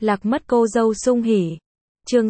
Lạc mất cô dâu sung hỉ. Chương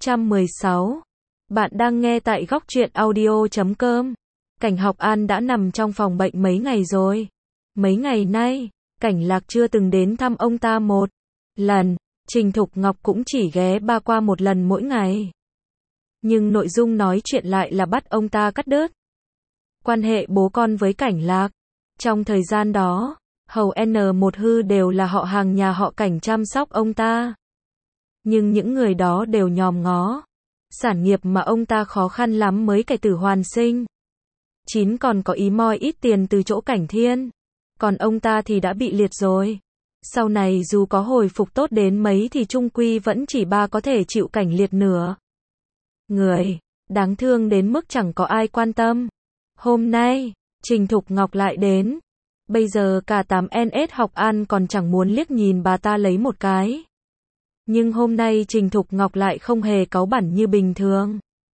616. Bạn đang nghe tại góc truyện audio.com. Cảnh Học An đã nằm trong phòng bệnh mấy ngày rồi. Mấy ngày nay, Cảnh Lạc chưa từng đến thăm ông ta một lần. Trình Thục Ngọc cũng chỉ ghé ba qua một lần mỗi ngày. Nhưng nội dung nói chuyện lại là bắt ông ta cắt đứt quan hệ bố con với Cảnh Lạc. Trong thời gian đó, hầu N1 Hư đều là họ hàng nhà họ Cảnh chăm sóc ông ta. Nhưng những người đó đều nhòm ngó sản nghiệp mà ông ta khó khăn lắm mới cải tử hoàn sinh. Chín còn có ý moi ít tiền từ chỗ Cảnh Thiên. Còn ông ta thì đã bị liệt rồi. Sau này dù có hồi phục tốt đến mấy thì chung quy vẫn chỉ có thể chịu cảnh liệt nửa người. Đáng thương đến mức chẳng có ai quan tâm. Hôm nay, Trình Thục Ngọc lại đến. Bây giờ cả 8NS Học An còn chẳng muốn liếc nhìn bà ta lấy một cái. Nhưng hôm nay Trình Thục Ngọc lại không hề cáu bẳn như bình thường.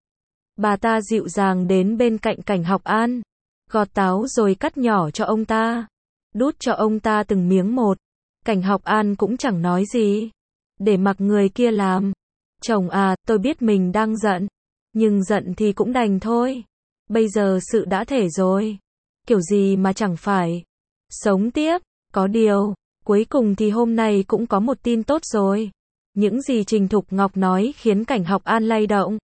Bà ta dịu dàng đến bên cạnh Cảnh Học An, gọt táo rồi cắt nhỏ cho ông ta, đút cho ông ta từng miếng một. Cảnh Học An cũng chẳng nói gì, để mặc người kia làm. Chồng à, tôi biết mình đang giận, nhưng giận thì cũng đành thôi. Bây giờ sự đã thể rồi, kiểu gì mà chẳng phải sống tiếp. Có điều, cuối cùng thì hôm nay cũng có một tin tốt rồi. Những gì Trình Thục Ngọc nói khiến Cảnh Học An lay động.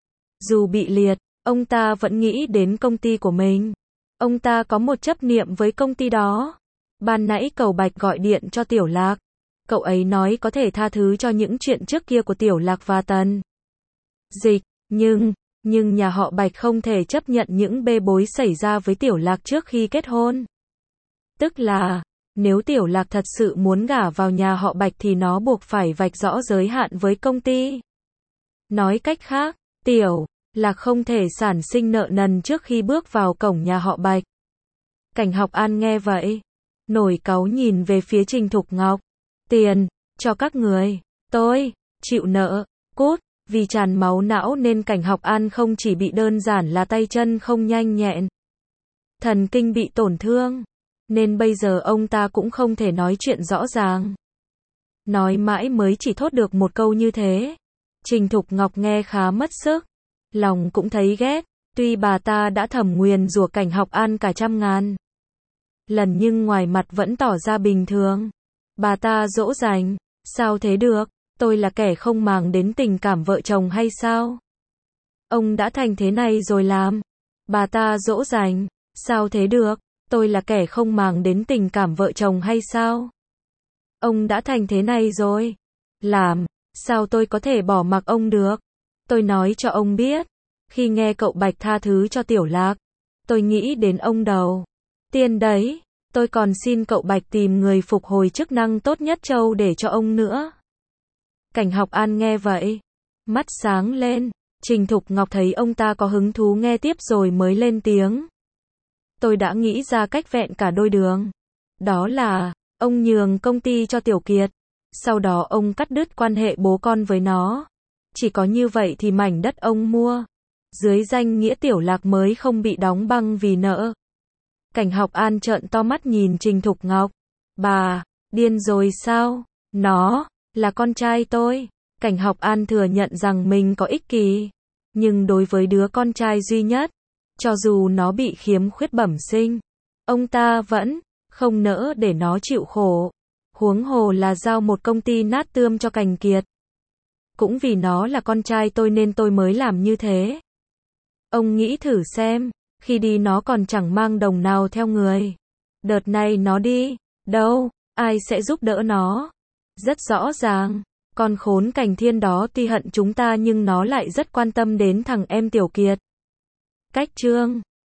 Dù bị liệt, ông ta vẫn nghĩ đến công ty của mình. Ông ta có một chấp niệm với công ty đó. Ban nãy Cẩu Bạch gọi điện cho Tiểu Lạc. Cậu ấy nói có thể tha thứ cho những chuyện trước kia của Tiểu Lạc và Tần Dịch. Nhưng nhà họ Bạch không thể chấp nhận những bê bối xảy ra với Tiểu Lạc trước khi kết hôn. Tức là, nếu Tiểu Lạc thật sự muốn gả vào nhà họ Bạch thì nó buộc phải vạch rõ giới hạn với công ty. Nói cách khác, Tiểu Lạc không thể sản sinh nợ nần trước khi bước vào cổng nhà họ Bạch. Cảnh Học An nghe vậy, nổi cáu nhìn về phía Trình Thục Ngọc. Tiền, cho các người, tôi chịu nợ, cút. Vì tràn máu não nên Cảnh Học An không chỉ bị đơn giản là tay chân không nhanh nhẹn, thần kinh bị tổn thương, nên bây giờ ông ta cũng không thể nói chuyện rõ ràng. Nói mãi mới chỉ thốt được một câu như thế. Trình Thục Ngọc nghe khá mất sức, lòng cũng thấy ghét, tuy bà ta đã thầm nguyền rủa Cảnh Học An cả trăm ngàn lần nhưng ngoài mặt vẫn tỏ ra bình thường. Bà ta dỗ dành, sao thế được? Tôi là kẻ không màng đến tình cảm vợ chồng hay sao? Ông đã thành thế này rồi làm. Bà ta dỗ dành, sao thế được? Tôi là kẻ không màng đến tình cảm vợ chồng hay sao? Ông đã thành thế này rồi. Làm, sao tôi có thể bỏ mặc ông được? Tôi nói cho ông biết, khi nghe cậu Bạch tha thứ cho Tiểu Lạc, tôi nghĩ đến ông đầu tiên đấy. Tôi còn xin cậu Bạch tìm người phục hồi chức năng tốt nhất châu để cho ông nữa. Cảnh Học An nghe vậy, mắt sáng lên. Trình Thục Ngọc thấy ông ta có hứng thú nghe tiếp rồi mới lên tiếng. Tôi đã nghĩ ra cách vẹn cả đôi đường. Đó là, ông nhường công ty cho Tiểu Kiệt. Sau đó ông cắt đứt quan hệ bố con với nó. Chỉ có như vậy thì mảnh đất ông mua dưới danh nghĩa Tiểu Lạc mới không bị đóng băng vì nợ. Cảnh Học An trợn to mắt nhìn Trình Thục Ngọc. Bà, điên rồi sao? Nó là con trai tôi. Cảnh Học An thừa nhận rằng mình có ích kỷ. Nhưng đối với đứa con trai duy nhất, cho dù nó bị khiếm khuyết bẩm sinh, ông ta vẫn không nỡ để nó chịu khổ. Huống hồ là giao một công ty nát tươm cho Cảnh Kiệt. Cũng vì nó là con trai tôi nên tôi mới làm như thế. Ông nghĩ thử xem, khi đi nó còn chẳng mang đồng nào theo người. Đợt này nó đi đâu, ai sẽ giúp đỡ nó? Rất rõ ràng, con khốn Cảnh Thiên đó tuy hận chúng ta nhưng nó lại rất quan tâm đến thằng em Tiểu Kiệt. Cách chương